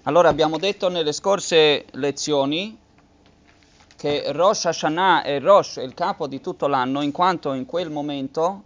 Allora, abbiamo detto nelle scorse lezioni che Rosh Hashanah è Rosh, è il capo di tutto l'anno, in quanto in quel momento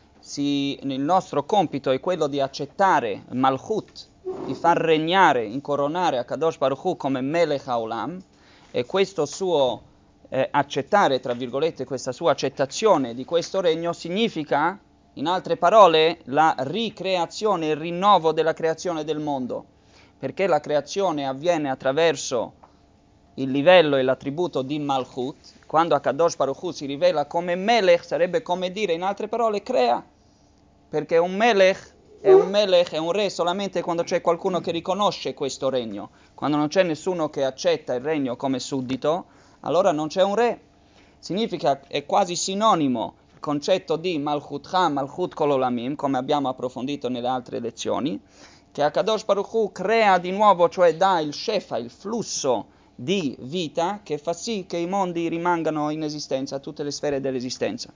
il nostro compito è quello di accettare Malchut, di far regnare, incoronare a Kadosh Baruch Hu come Melech HaOlam, e questo suo accettare, tra virgolette, questa sua accettazione di questo regno significa, in altre parole, la ricreazione, il rinnovo della creazione del mondo, perché la creazione avviene attraverso il livello e l'attributo di Malchut. Quando Akadosh Baruch Hu si rivela come Melech, sarebbe come dire, in altre parole, crea, perché un Melech è un re solamente quando c'è qualcuno che riconosce questo regno. Quando non c'è nessuno che accetta il regno come suddito, allora non c'è un re. Significa, è quasi sinonimo il concetto di Malchut Ha, Malchut Kol Olamim, come abbiamo approfondito nelle altre lezioni, che Akadosh Baruch Hu crea di nuovo, cioè dà il shefa, il flusso di vita che fa sì che i mondi rimangano in esistenza, tutte le sfere dell'esistenza.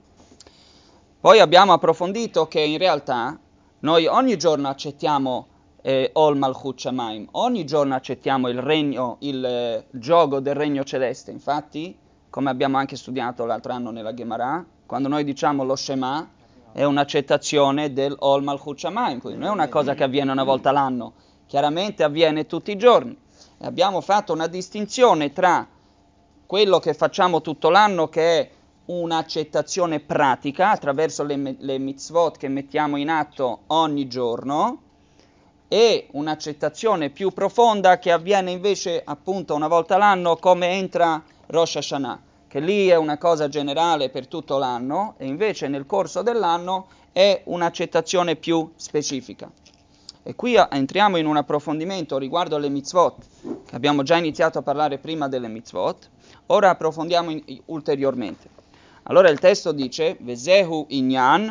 Poi abbiamo approfondito che in realtà noi ogni giorno accettiamo Ol Malchut Shamaim, ogni giorno accettiamo il regno, il giogo del regno celeste. Infatti, come abbiamo anche studiato l'altro anno nella Gemara, quando noi diciamo lo Shema, è un'accettazione del Ol Malchut Shamaim, quindi non è una cosa che avviene una volta l'anno, chiaramente avviene tutti i giorni. E abbiamo fatto una distinzione tra quello che facciamo tutto l'anno, che è un'accettazione pratica attraverso le mitzvot che mettiamo in atto ogni giorno, e un'accettazione più profonda che avviene invece appunto una volta l'anno, come entra Rosh Hashanah, che lì è una cosa generale per tutto l'anno, e invece nel corso dell'anno è un'accettazione più specifica. E qui entriamo in un approfondimento riguardo alle mitzvot, che abbiamo già iniziato a parlare prima delle mitzvot, ora approfondiamo ulteriormente. Allora il testo dice, Vezehu inyan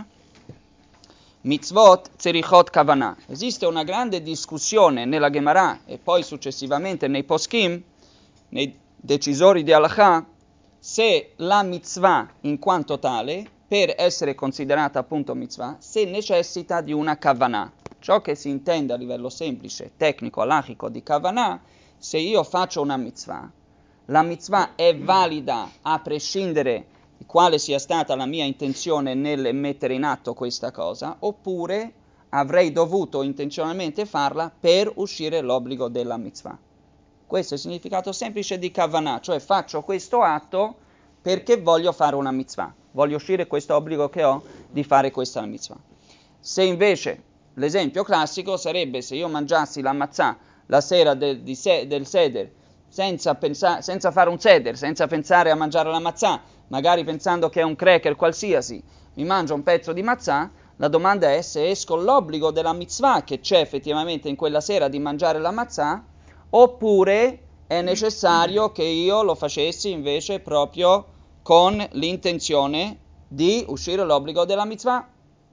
mitzvot tzerichot kavanah. Esiste una grande discussione nella Gemara e poi successivamente nei poskim, nei decisori di Halakha, se la mitzvah in quanto tale, per essere considerata appunto mitzvah, se necessita di una kavanah. Ciò che si intende a livello semplice, tecnico, halachico di kavanah, se io faccio una mitzvah, la mitzvah è valida a prescindere di quale sia stata la mia intenzione nel mettere in atto questa cosa, oppure avrei dovuto intenzionalmente farla per uscire l'obbligo della mitzvah. Questo è il significato semplice di kavanah, cioè faccio questo atto perché voglio fare una mitzvah, voglio uscire questo obbligo che ho di fare questa mitzvah. Se invece l'esempio classico sarebbe se io mangiassi la matzah la sera del seder, senza fare un seder, senza pensare a mangiare la matzah, magari pensando che è un cracker qualsiasi, mi mangio un pezzo di matzah, la domanda è se esco l'obbligo della mitzvah che c'è effettivamente in quella sera di mangiare la matzah, oppure è necessario che io lo facessi invece proprio con l'intenzione di uscire l'obbligo della mitzvah.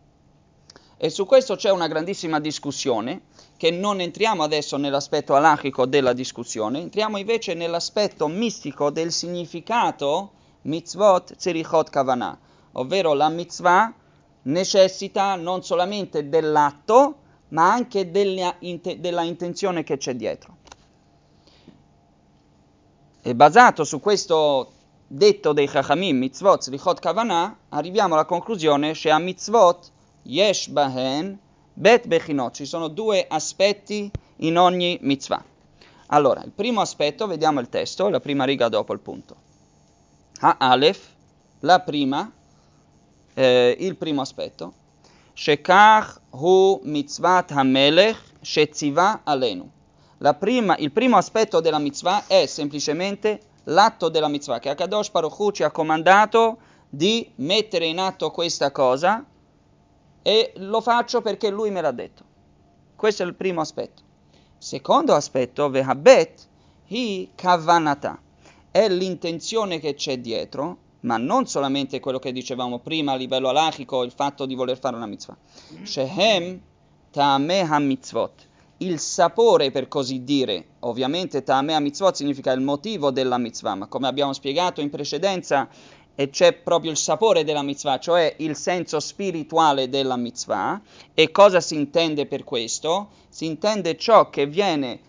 E su questo c'è una grandissima discussione, che non entriamo adesso nell'aspetto halachico della discussione, entriamo invece nell'aspetto mistico del significato mitzvot tzerichot kavanah, ovvero la mitzvah necessita non solamente dell'atto, ma anche della intenzione che c'è dietro. E basato su questo detto dei Chachamim, mitzvot tzerichot kavanah, arriviamo alla conclusione che a mitzvot yesh bahen bet bechinot, ci sono due aspetti in ogni mitzvah. Allora, il primo aspetto, vediamo il testo, la prima riga dopo il punto. Ha-alef, la prima, il primo aspetto, shekach hu mitzvat hamelech shetziva alenu. Il primo aspetto della mitzvah è semplicemente l'atto della mitzvah, che Akadosh Baruch Hu ci ha comandato di mettere in atto questa cosa, e lo faccio perché lui me l'ha detto. Questo è il primo aspetto. Secondo aspetto, vehabet hi kavanata, è l'intenzione che c'è dietro, ma non solamente quello che dicevamo prima a livello halachico, il fatto di voler fare una mitzvah. Shehem ta'ameh ha-mitzvot, il sapore, per così dire. Ovviamente ta'ameh ha-mitzvot significa il motivo della mitzvah, ma come abbiamo spiegato in precedenza, e c'è proprio il sapore della mitzvah, cioè il senso spirituale della mitzvah. E cosa si intende per questo? Si intende ciò che viene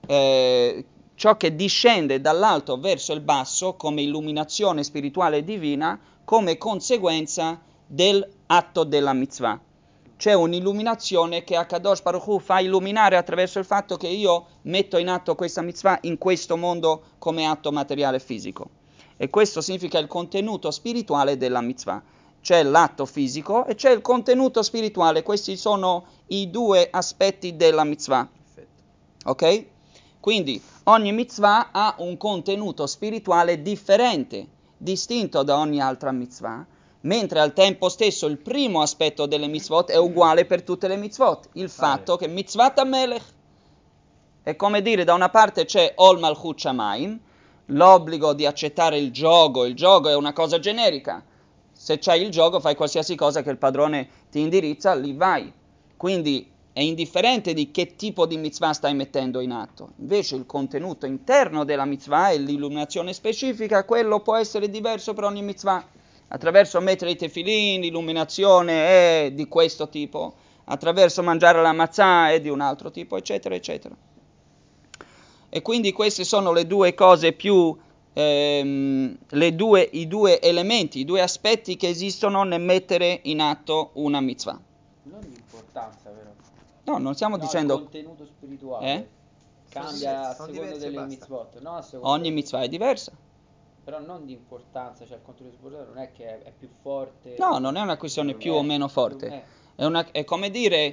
ciò che discende dall'alto verso il basso come illuminazione spirituale divina, come conseguenza dell'atto della mitzvah. C'è un'illuminazione che Akadosh Baruch Hu fa illuminare attraverso il fatto che io metto in atto questa mitzvah in questo mondo come atto materiale fisico. E questo significa il contenuto spirituale della mitzvah. C'è l'atto fisico e c'è il contenuto spirituale. Questi sono i due aspetti della mitzvah. Ok? Quindi ogni mitzvah ha un contenuto spirituale differente, distinto da ogni altra mitzvah, mentre al tempo stesso il primo aspetto delle mitzvot è uguale per tutte le mitzvot, il fatto che mitzvat ha-melech. È come dire, da una parte c'è Ol Malchut Shamayim, l'obbligo di accettare il giogo è una cosa generica, se c'hai il giogo fai qualsiasi cosa che il padrone ti indirizza, lì vai. Quindi è indifferente di che tipo di mitzvah stai mettendo in atto. Invece il contenuto interno della mitzvah e l'illuminazione specifica, quello può essere diverso per ogni mitzvah. Attraverso mettere i tefilin, l'illuminazione è di questo tipo, attraverso mangiare la matzah è di un altro tipo, eccetera, eccetera. E quindi queste sono le due cose più, i due elementi, i due aspetti che esistono nel mettere in atto una mitzvah. Non di importanza, vero? No, non stiamo dicendo... Il contenuto spirituale cambia a seconda delle mitzvot, no? A seconda Ogni mitzvah è diversa. Però non di importanza, cioè il contenuto spirituale non è che è più forte. No, non è una questione più o meno forte. È come dire...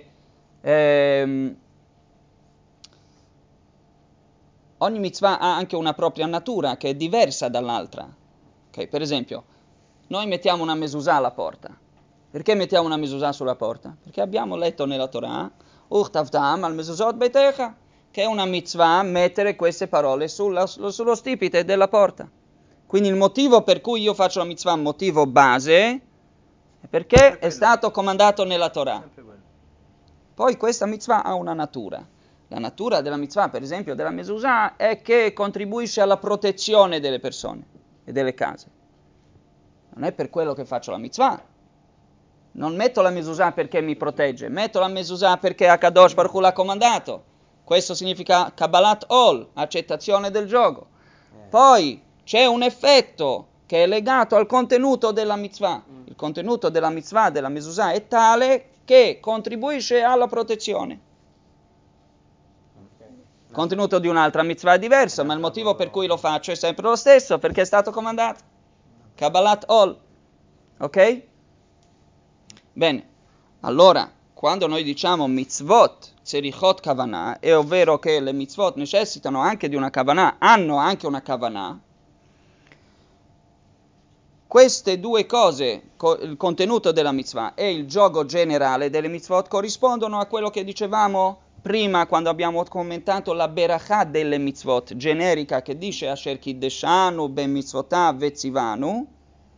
ogni mitzvah ha anche una propria natura che è diversa dall'altra. Okay, per esempio, noi mettiamo una mezuzah alla porta. Perché mettiamo una mezuzah sulla porta? Perché abbiamo letto nella Torah, Uchtavtam al mezuzot beitecha, che è una mitzvah mettere queste parole sullo stipite della porta. Quindi il motivo per cui io faccio la mitzvah, motivo base, è perché è stato comandato nella Torah. Poi questa mitzvah ha una natura. La natura della mitzvah, per esempio, della mezuzah, è che contribuisce alla protezione delle persone e delle case. Non è per quello che faccio la mitzvah. Non metto la mezuzah perché mi protegge, metto la mezuzah perché Akadosh Baruch Hu l'ha comandato. Questo significa Kabbalat Ol, accettazione del giogo. Poi c'è un effetto che è legato al contenuto della mitzvah. Il contenuto della mitzvah, della mezuzah, è tale che contribuisce alla protezione. Il contenuto di un'altra mitzvah è diverso, ma il motivo per cui lo faccio è sempre lo stesso, perché è stato comandato. Kabbalat Ol. Ok? Bene, allora, quando noi diciamo mitzvot, tzerichot kavanah, è ovvero che le mitzvot necessitano anche di una kavanah, hanno anche una kavanah, queste due cose, il contenuto della mitzvah e il giogo generale delle mitzvot, corrispondono a quello che dicevamo prima quando abbiamo commentato la berachà delle mitzvot, generica, che dice Asher kiddeshanu ben mitzvotav vetzivanu,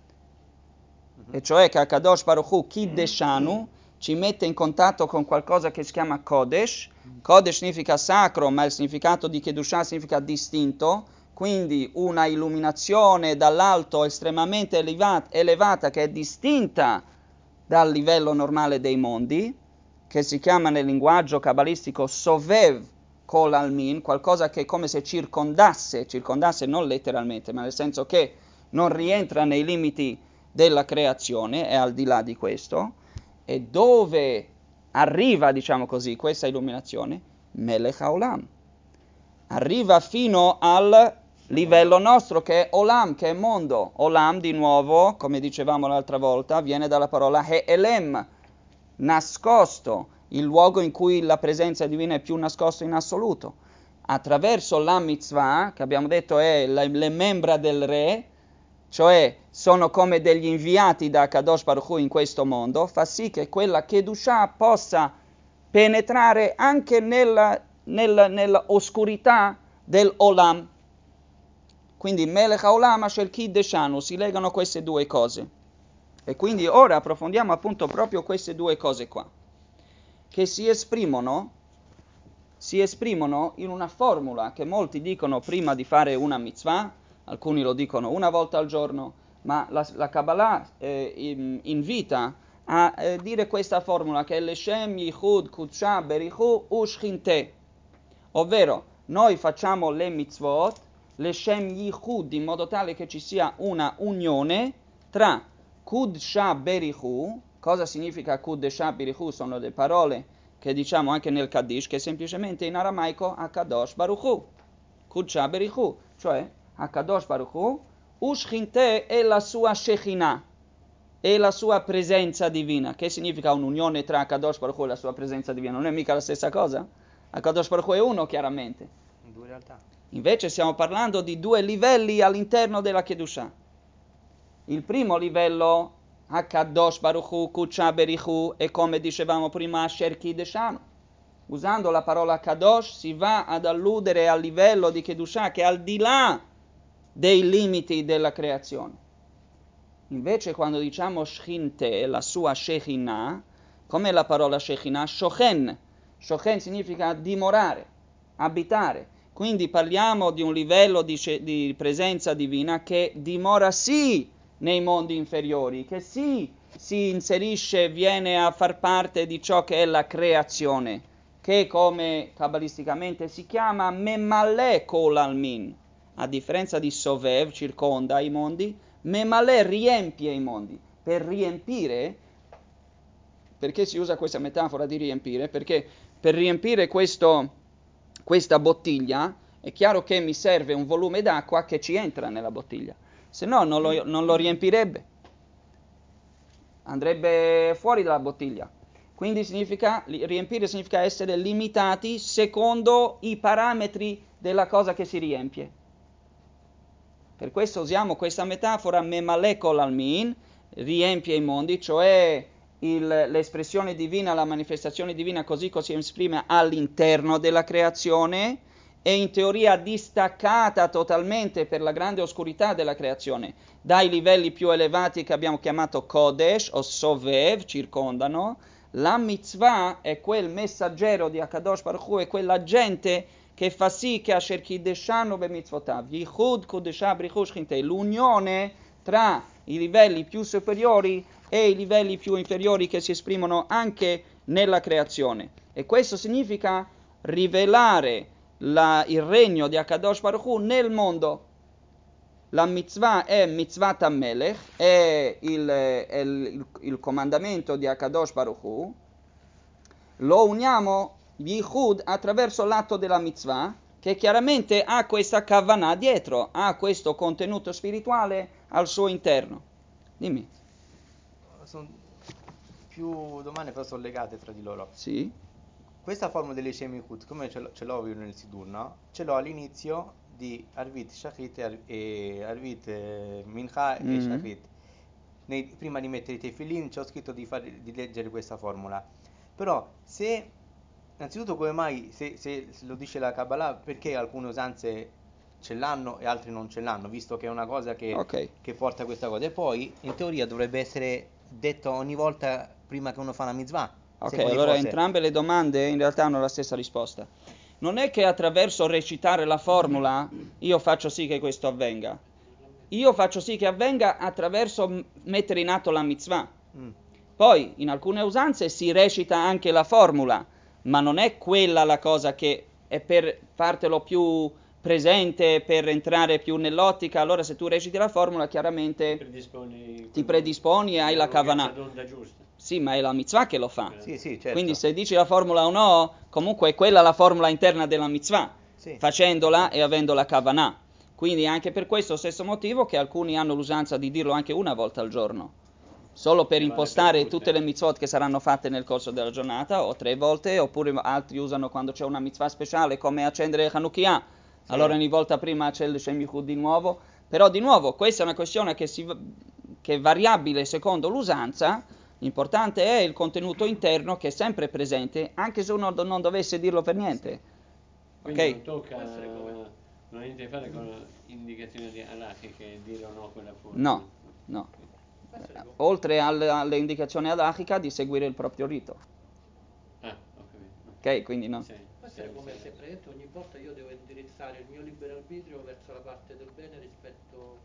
e cioè che Akadosh Baruch Hu kiddeshanu ci mette in contatto con qualcosa che si chiama Kodesh. Kodesh significa sacro, ma il significato di Kedushah significa distinto, quindi una illuminazione dall'alto estremamente elevata che è distinta dal livello normale dei mondi, che si chiama nel linguaggio cabalistico Sovev Kol Almin, qualcosa che è come se circondasse non letteralmente, ma nel senso che non rientra nei limiti della creazione, è al di là di questo, e dove arriva, diciamo così, questa illuminazione? Melech Haolam. Arriva fino al livello nostro che è Olam, che è mondo. Olam, di nuovo, come dicevamo l'altra volta, viene dalla parola He'elem, nascosto, il luogo in cui la presenza divina è più nascosta in assoluto. Attraverso la mitzvah, che abbiamo detto è le membra del re, cioè sono come degli inviati da Kadosh Baruch Hu in questo mondo, fa sì che quella Kedushah possa penetrare anche nella oscurità del Olam. Quindi Melech Haolam Asher Kiddeshanu, si legano queste due cose. E quindi ora approfondiamo appunto proprio queste due cose qua, che si esprimono in una formula che molti dicono prima di fare una mitzvah, alcuni lo dicono una volta al giorno, ma la Kabbalah invita a dire questa formula che è Leshem Yichud Kudsha Berichu Ushchinte, ovvero noi facciamo le mitzvot, le Shem Yichud, in modo tale che ci sia una unione tra Kudsha Berichu. Cosa significa Kudsha Berichu? Sono le parole che diciamo anche nel Kaddish, che semplicemente in aramaico Hakadosh Baruch Hu. Kudsha Berichu, cioè Hakadosh Baruch Hu, Ushchinte è la sua Shekhinah, è la sua presenza divina. Che significa un'unione tra Hakadosh Baruch Hu e la sua presenza divina? Non è mica la stessa cosa? Hakadosh Baruch Hu è uno, chiaramente. Due realtà. Invece stiamo parlando di due livelli all'interno della Kedusha. Il primo livello, Hakadosh Baruch Hu, Kudsha Berichu, è come dicevamo prima, Asher Kideshanu. Usando la parola Kadosh si va ad alludere al livello di Kedusha che è al di là dei limiti della creazione. Invece quando diciamo Shchinte, la sua Shekhinah, come la parola Shekhinah? Shochen. Shochen significa dimorare, abitare. Quindi parliamo di un livello di presenza divina che dimora sì nei mondi inferiori, che sì si inserisce, viene a far parte di ciò che è la creazione, che come cabalisticamente si chiama Memaleh Kol Almin. A differenza di Sovev, circonda i mondi, Memaleh riempie i mondi. Per riempire, perché si usa questa metafora di riempire? Perché per riempire questa bottiglia è chiaro che mi serve un volume d'acqua che ci entra nella bottiglia, se no non lo riempirebbe, andrebbe fuori dalla bottiglia. Quindi riempire significa essere limitati secondo i parametri della cosa che si riempie. Per questo usiamo questa metafora Memaleh Kol Almin, riempie i mondi, cioè l'espressione divina, la manifestazione divina così si esprime all'interno della creazione e in teoria distaccata totalmente per la grande oscurità della creazione dai livelli più elevati che abbiamo chiamato Kodesh o Sovev, circondano. La mitzvah è quel messaggero di Hakadosh Baruch Hu, è quell'agente che fa sì che Asher Kideshanu b'mitzvotav, Yichud Kudesha Berichu Shchinte, l'unione tra i livelli più superiori e i livelli più inferiori che si esprimono anche nella creazione. E questo significa rivelare il regno di Hakadosh Baruch Hu nel mondo. La mitzvah è mitzvat ha-melech, è il comandamento di Hakadosh Baruch Hu. Lo uniamo Yichud attraverso l'atto della mitzvah, che chiaramente ha questa kavanah dietro, ha questo contenuto spirituale al suo interno. Dimmi. Sono più domande però sono legate tra di loro. Sì. Questa formula delle Shemikut, come ce l'ho io nel Sidur, no? Ce l'ho all'inizio di Arvit Shachrit e Arvit Mincha e Shachrit. Prima di mettere i tefillin ci ho scritto di leggere questa formula. Però innanzitutto come mai, se lo dice la Kabbalah, perché alcune usanze ce l'hanno e altre non ce l'hanno, visto che è una cosa che porta questa cosa. E poi, in teoria, dovrebbe essere detto ogni volta prima che uno fa una mitzvah. Ok, allora entrambe le domande in realtà hanno la stessa risposta. Non è che attraverso recitare la formula io faccio sì che questo avvenga. Io faccio sì che avvenga attraverso mettere in atto la mitzvah. Poi, in alcune usanze si recita anche la formula, ma non è quella la cosa che è per fartelo più presente, per entrare più nell'ottica. Allora se tu reciti la formula, chiaramente ti predisponi e hai la kavanah. Sì, ma è la mitzvah che lo fa. Sì, certo. Quindi se dici la formula o no, comunque è quella la formula interna della mitzvah, facendola e avendo la kavanah. Quindi anche per questo stesso motivo che alcuni hanno l'usanza di dirlo anche una volta al giorno, solo per impostare tutte le mitzvot che saranno fatte nel corso della giornata, o 3 volte, oppure altri usano quando c'è una mitzvah speciale come accendere Hanukkah, allora ogni volta prima c'è il Shem Yichud di nuovo. Però di nuovo questa è una questione che è variabile secondo l'usanza. L'importante è il contenuto interno che è sempre presente, anche se uno non dovesse dirlo per niente. Quindi non tocca, non ha niente a che fare con indicazioni halachiche, dire o no quella forma. No. Oltre alle indicazioni halachiche di seguire il proprio rito. Ho capito. Ok, quindi no. Questo è come se praticamente ogni volta io devo indirizzare il mio libero arbitrio verso la parte del bene rispetto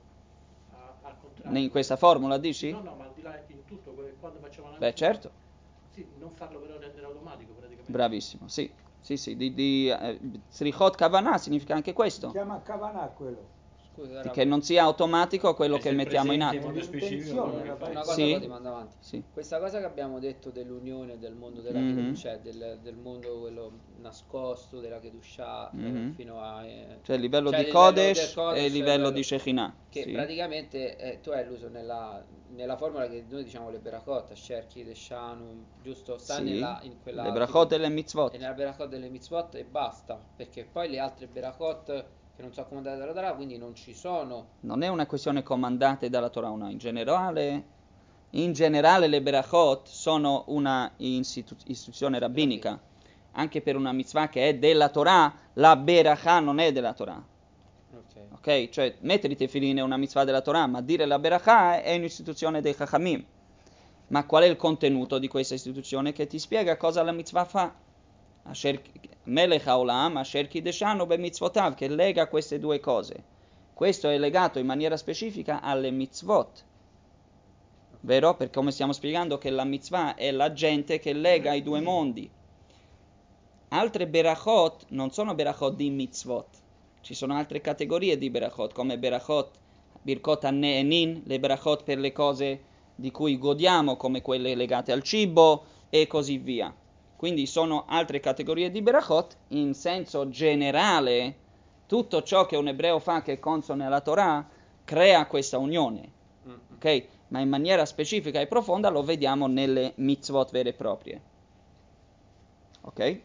al contrario. In questa formula dici? No, ma al di là in tutto, quando facciamo una Beh, certo. Sì, non farlo però rendere automatico praticamente. Bravissimo, sì. Sì, di Srichot Kavanah significa anche questo. Si chiama Kavanah quello. Scusa, Che non sia automatico quello che Essere mettiamo in presenti in atto. modo specifico. L'intenzione, la una cosa Sì. poi ti mando avanti. Sì. Questa cosa che abbiamo detto dell'unione del mondo della Mhm. cioè del mondo quello nascosto della Kedushah Mhm. fino a Cioè il livello cioè di il livello del Kodesh e il livello quello di Shekinah. che Sì. praticamente tu hai l'uso nella formula che noi diciamo le Berachot, Sherki, Deshanum, giusto? Sta Sì. in quella Le brachot e le mitzvot. e nella Berachot delle mitzvot e basta, perché poi le altre Berachot che non sono comandate dalla Torah, quindi non ci sono. Non è una questione comandate dalla Torah, no. In generale le berachot sono una istituzione rabbinica. Anche per una mitzvah che è della Torah, la berachah non è della Torah. Ok? Cioè mettere i tefillin è una mitzvah della Torah, ma dire la berachah è un'istituzione dei Chachamim. Ma qual è il contenuto di questa istituzione? Che ti spiega cosa la mitzvah fa. Melech haolam, asher kideshanu b'mitzvotav, che lega queste due cose. Questo è legato in maniera specifica alle mitzvot, vero? Perché come stiamo spiegando che la mitzvah è l'agente che lega i due mondi. Altre berachot non sono berachot di mitzvot, ci sono altre categorie di berachot, come berachot, birkot hanne'enin, le berachot per le cose di cui godiamo, come quelle legate al cibo e così via. Quindi sono altre categorie di berachot. In senso generale, tutto ciò che un ebreo fa che è consone alla Torah crea questa unione, ok? Ma in maniera specifica e profonda lo vediamo nelle mitzvot vere e proprie, ok?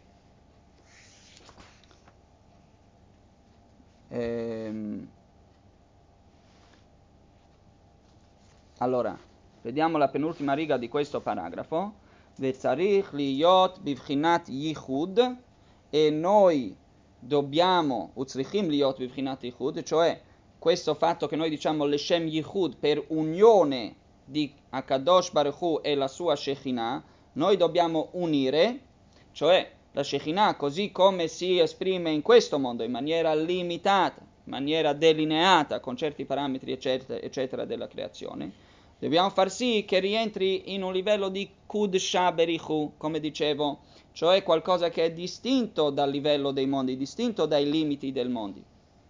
Allora, vediamo la penultima riga di questo paragrafo. Vetzarich liyot bivchinat yichud, e noi dobbiamo, utzrichim liyot bivchinat yichud, cioè questo fatto che noi diciamo leshem yichud per unione di Akadosh Baruch Hu e la sua Shekinah, noi dobbiamo unire, cioè la Shekinah così come si esprime in questo mondo in maniera limitata, in maniera delineata con certi parametri eccetera, eccetera della creazione, dobbiamo far sì che rientri in un livello di Kudsha Berichu, come dicevo, cioè qualcosa che è distinto dal livello dei mondi, distinto dai limiti del mondo.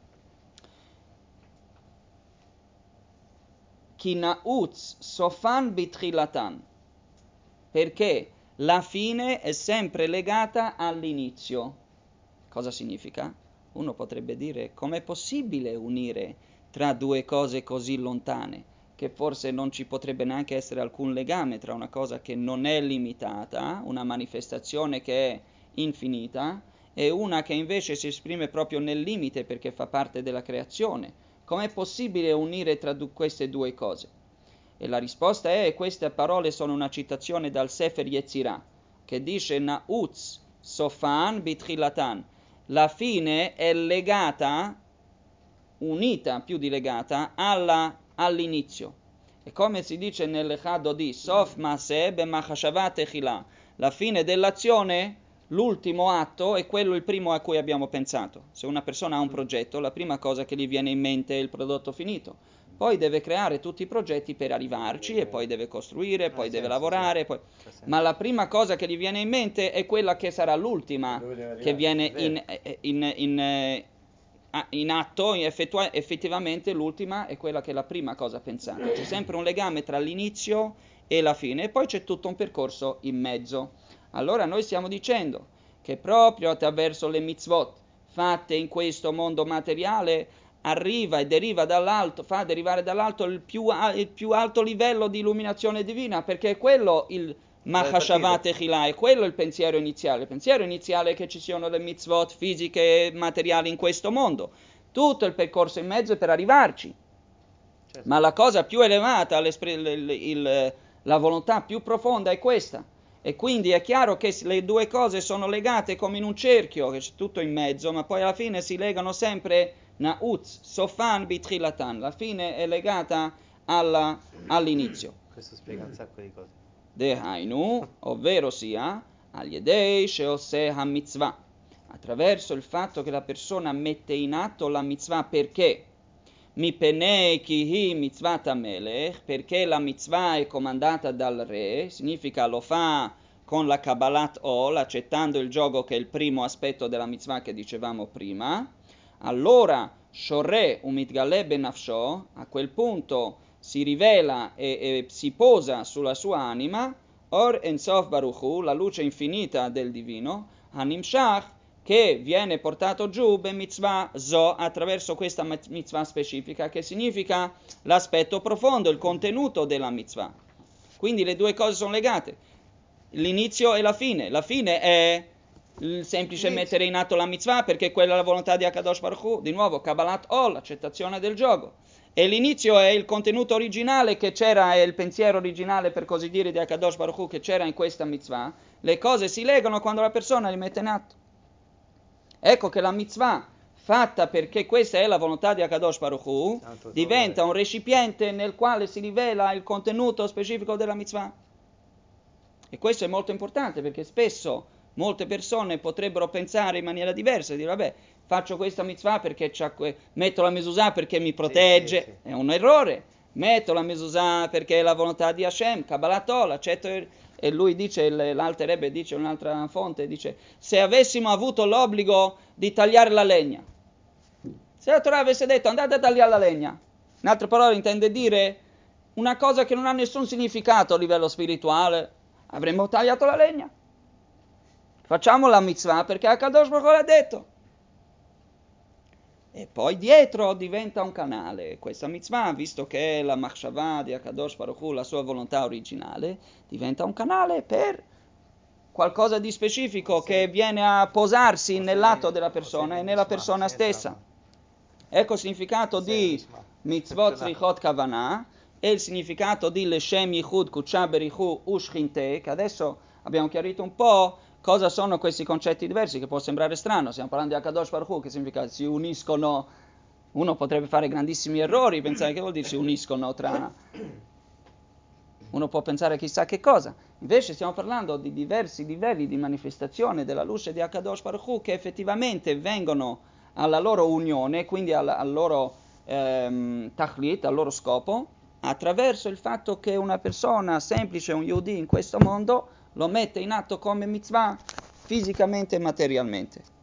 Kinautz sofan bitrilatan, perché la fine è sempre legata all'inizio. Cosa significa? Uno potrebbe dire, com'è possibile unire tra due cose così lontane? Che forse non ci potrebbe neanche essere alcun legame tra una cosa che non è limitata, una manifestazione che è infinita, e una che invece si esprime proprio nel limite perché fa parte della creazione. Com'è possibile unire tra queste due cose? E la risposta è, queste parole sono una citazione dal Sefer Yetzirah, che dice Nautz sofan bitrilatan. La fine è legata, unita più di legata, all'inizio. E come si dice nell'Echadodi, Sof Maseh b'machashavat echila, la fine dell'azione, l'ultimo atto è quello il primo a cui abbiamo pensato. Se una persona ha un progetto, la prima cosa che gli viene in mente è il prodotto finito. Poi deve creare tutti i progetti per arrivarci e poi deve costruire, poi deve lavorare. Poi... Ma la prima cosa che gli viene in mente è quella che sarà l'ultima che viene in atto, effettivamente l'ultima è quella che è la prima cosa pensata. C'è sempre un legame tra l'inizio e la fine e poi c'è tutto un percorso in mezzo. Allora noi stiamo dicendo che proprio attraverso le mitzvot fatte in questo mondo materiale arriva e deriva dall'alto, fa derivare dall'alto il più alto livello di illuminazione divina, perché è quello il Mahashavat Echila, è quello il pensiero iniziale. Il pensiero iniziale è che ci siano le mitzvot fisiche e materiali in questo mondo. Tutto il percorso in mezzo è per arrivarci. Certo. Ma la cosa più elevata, la volontà più profonda è questa. E quindi è chiaro che le due cose sono legate come in un cerchio, che c'è tutto in mezzo, ma poi alla fine si legano sempre Nautz, Sofan, Bitrilatan. La fine è legata all'inizio. Questo spiega un sacco di cose. Dehainu, ovvero sia, agli Yedei Sheoseh HaMitzvah, attraverso il fatto che la persona mette in atto la mitzvah, perché? Mipenei kihi mitzvat hamelech, perché la mitzvah è comandata dal re, significa lo fa con la Kabbalat Ol, accettando il giogo che è il primo aspetto della mitzvah che dicevamo prima, allora Shoreh Umitgaleh Benafsho, a quel punto si rivela e si posa sulla sua anima, Or Ensof Baruch Hu, la luce infinita del divino, Hanimshach, che viene portato giù ben mitzvah zo, attraverso questa mitzvah specifica, che significa l'aspetto profondo, il contenuto della mitzvah. Quindi le due cose sono legate, l'inizio e la fine. La fine è il semplice mettere in atto la mitzvah, perché quella è la volontà di Akadosh Baruch Hu, di nuovo Kabbalat Ol, l'accettazione del giogo. E l'inizio è il contenuto originale che c'era, è il pensiero originale, per così dire, di Akadosh Baruch Hu che c'era in questa mitzvah. Le cose si legano quando la persona li mette in atto. Ecco che la mitzvah, fatta perché questa è la volontà di Akadosh Baruch Hu, diventa un recipiente nel quale si rivela il contenuto specifico della mitzvah. E questo è molto importante, perché spesso molte persone potrebbero pensare in maniera diversa, dire vabbè, faccio questa mitzvah perché metto la mezuzah perché mi protegge, sì. È un errore. Metto la mezuzah perché è la volontà di Hashem, Kabbalat Ol, accetto e lui dice, l'Alter Rebbe dice, un'altra fonte, dice, se avessimo avuto l'obbligo di tagliare la legna, se la Torah avesse detto andate a tagliare la legna, in altre parole intende dire una cosa che non ha nessun significato a livello spirituale, avremmo tagliato la legna. Facciamo la mitzvah perché Akadosh Baruch Hu l'ha detto. E poi dietro diventa un canale. Questa mitzvah, visto che è la machshavah di Akadosh Baruch Hu, la sua volontà originale, diventa un canale per qualcosa di specifico che viene a posarsi nell'atto della persona e nella persona stessa. Ecco il significato di mitzvot tzrichot kavanah e il significato di leshem yichud kutsha berichu ushchinte, che adesso abbiamo chiarito un po' cosa sono questi concetti diversi, che può sembrare strano. Stiamo parlando di Akadosh Baruch Hu, che significa si uniscono. Uno potrebbe fare grandissimi errori, pensare che vuol dire si uniscono tra. Uno può pensare chissà che cosa. Invece stiamo parlando di diversi livelli di manifestazione della luce di Akadosh Baruch Hu che effettivamente vengono alla loro unione, quindi al loro tachlit, al loro scopo, attraverso il fatto che una persona semplice, un Yehudi in questo mondo, lo mette in atto come mitzvah fisicamente e materialmente.